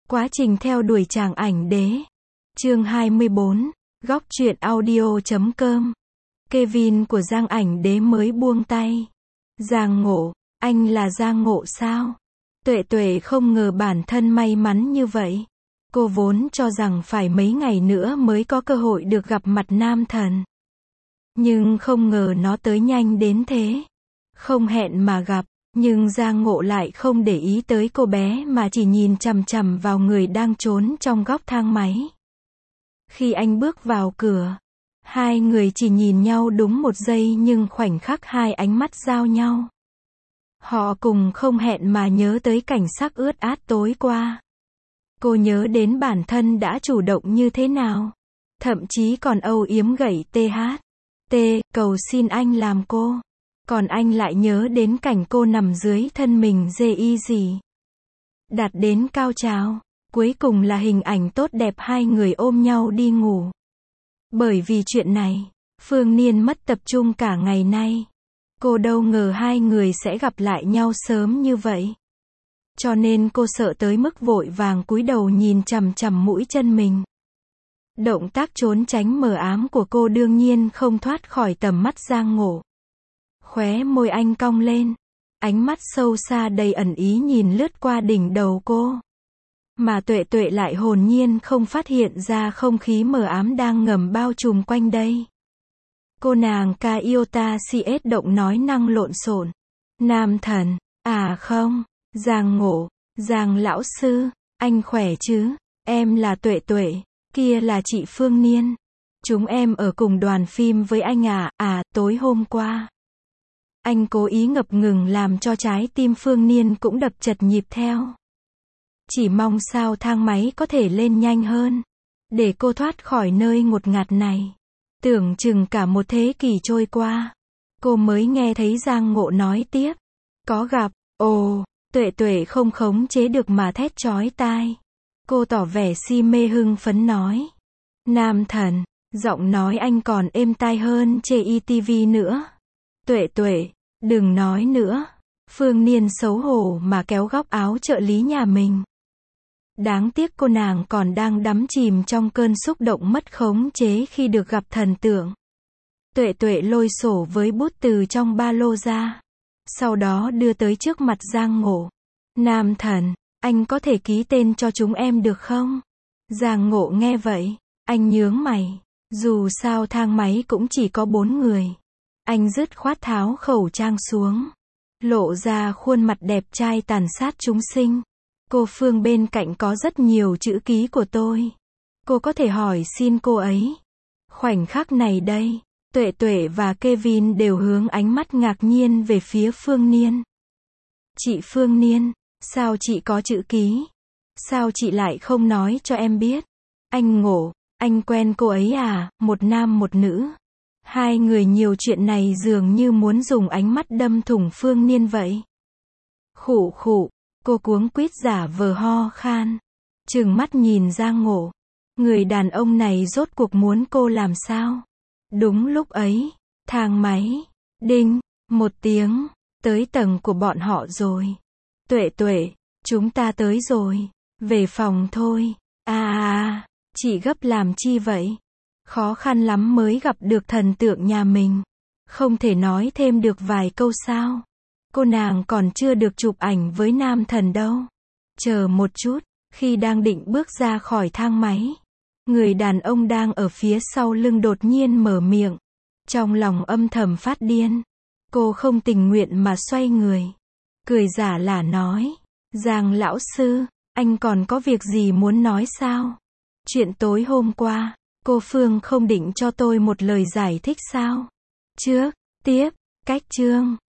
Quá trình theo đuổi chàng ảnh đế. Chương 24, góc truyện audio.com. Kevin của Giang ảnh đế mới buông tay. Giang Ngộ, anh là Giang Ngộ sao? Tuệ Tuệ không ngờ bản thân may mắn như vậy. Cô vốn cho rằng phải mấy ngày nữa mới có cơ hội được gặp mặt nam thần. Nhưng không ngờ nó tới nhanh đến thế. Không hẹn mà gặp, nhưng Giang Ngộ lại không để ý tới cô bé mà chỉ nhìn chằm chằm vào người đang trốn trong góc thang máy. Khi anh bước vào cửa, hai người chỉ nhìn nhau đúng một giây nhưng khoảnh khắc hai ánh mắt giao nhau. Họ cùng không hẹn mà nhớ tới cảnh sắc ướt át tối qua. Cô nhớ đến bản thân đã chủ động như thế nào. Thậm chí còn âu yếm gẩy THT, cầu xin anh làm cô. Còn anh lại nhớ đến cảnh cô nằm dưới thân mình dê gì. Đạt đến cao trào, cuối cùng là hình ảnh tốt đẹp hai người ôm nhau đi ngủ. Bởi vì chuyện này, Phương Niên mất tập trung cả ngày nay. Cô đâu ngờ hai người sẽ gặp lại nhau sớm như vậy. Cho nên cô sợ tới mức vội vàng cúi đầu nhìn chằm chằm mũi chân mình. Động tác trốn tránh mờ ám của cô đương nhiên không thoát khỏi tầm mắt Giang Ngộ. Khóe môi anh cong lên, ánh mắt sâu xa đầy ẩn ý nhìn lướt qua đỉnh đầu cô. Mà Tuệ Tuệ lại hồn nhiên không phát hiện ra không khí mờ ám đang ngầm bao trùm quanh đây. Cô nàng Kaiota CS động nói năng lộn xộn. Nam thần, à không, Giang Ngộ, Giang lão sư, anh khỏe chứ, em là Tuệ Tuệ, kia là chị Phương Niên. Chúng em ở cùng đoàn phim với anh tối hôm qua. Anh cố ý ngập ngừng làm cho trái tim Phương Niên cũng đập chật nhịp theo. Chỉ mong sao thang máy có thể lên nhanh hơn, để cô thoát khỏi nơi ngột ngạt này. Tưởng chừng cả một thế kỷ trôi qua, cô mới nghe thấy Giang Ngộ nói tiếp. Có gặp, Tuệ Tuệ không khống chế được mà thét chói tai. Cô tỏ vẻ si mê hưng phấn nói. Nam thần, giọng nói anh còn êm tai hơn trên TV nữa. Tuệ Tuệ, đừng nói nữa. Phương Niên xấu hổ mà kéo góc áo trợ lý nhà mình. Đáng tiếc cô nàng còn đang đắm chìm trong cơn xúc động mất khống chế khi được gặp thần tượng. Tuệ Tuệ lôi sổ với bút từ trong ba lô ra. Sau đó đưa tới trước mặt Giang Ngộ. Nam thần, anh có thể ký tên cho chúng em được không? Giang Ngộ nghe vậy, anh nhướng mày. Dù sao thang máy cũng chỉ có 4 người. Anh dứt khoát tháo khẩu trang xuống, lộ ra khuôn mặt đẹp trai tàn sát chúng sinh. Cô Phương bên cạnh có rất nhiều chữ ký của tôi. Cô có thể hỏi xin cô ấy. Khoảnh khắc này đây, Tuệ Tuệ và Kevin đều hướng ánh mắt ngạc nhiên về phía Phương Niên. Chị Phương Niên, sao chị có chữ ký? Sao chị lại không nói cho em biết? Anh Ngộ, anh quen cô ấy à, một nam một nữ. Hai người nhiều chuyện này dường như muốn dùng ánh mắt đâm thủng Phương Niên vậy. Khụ khụ, cô cuống quýt giả vờ ho khan. Trừng mắt nhìn Giang Ngộ. Người đàn ông này rốt cuộc muốn cô làm sao? Đúng lúc ấy, thang máy, đinh, một tiếng, tới tầng của bọn họ rồi. Tuệ Tuệ, chúng ta tới rồi, về phòng thôi. Chị gấp làm chi vậy? Khó khăn lắm mới gặp được thần tượng nhà mình. Không thể nói thêm được vài câu sao? Cô nàng còn chưa được chụp ảnh với nam thần đâu. Chờ một chút, khi đang định bước ra khỏi thang máy, người đàn ông đang ở phía sau lưng đột nhiên mở miệng. Trong lòng âm thầm phát điên. Cô không tình nguyện mà xoay người. Cười giả lả nói. Giang lão sư, anh còn có việc gì muốn nói sao? Chuyện tối hôm qua, cô Phương không định cho tôi một lời giải thích sao? Trước, tiếp, cách chương.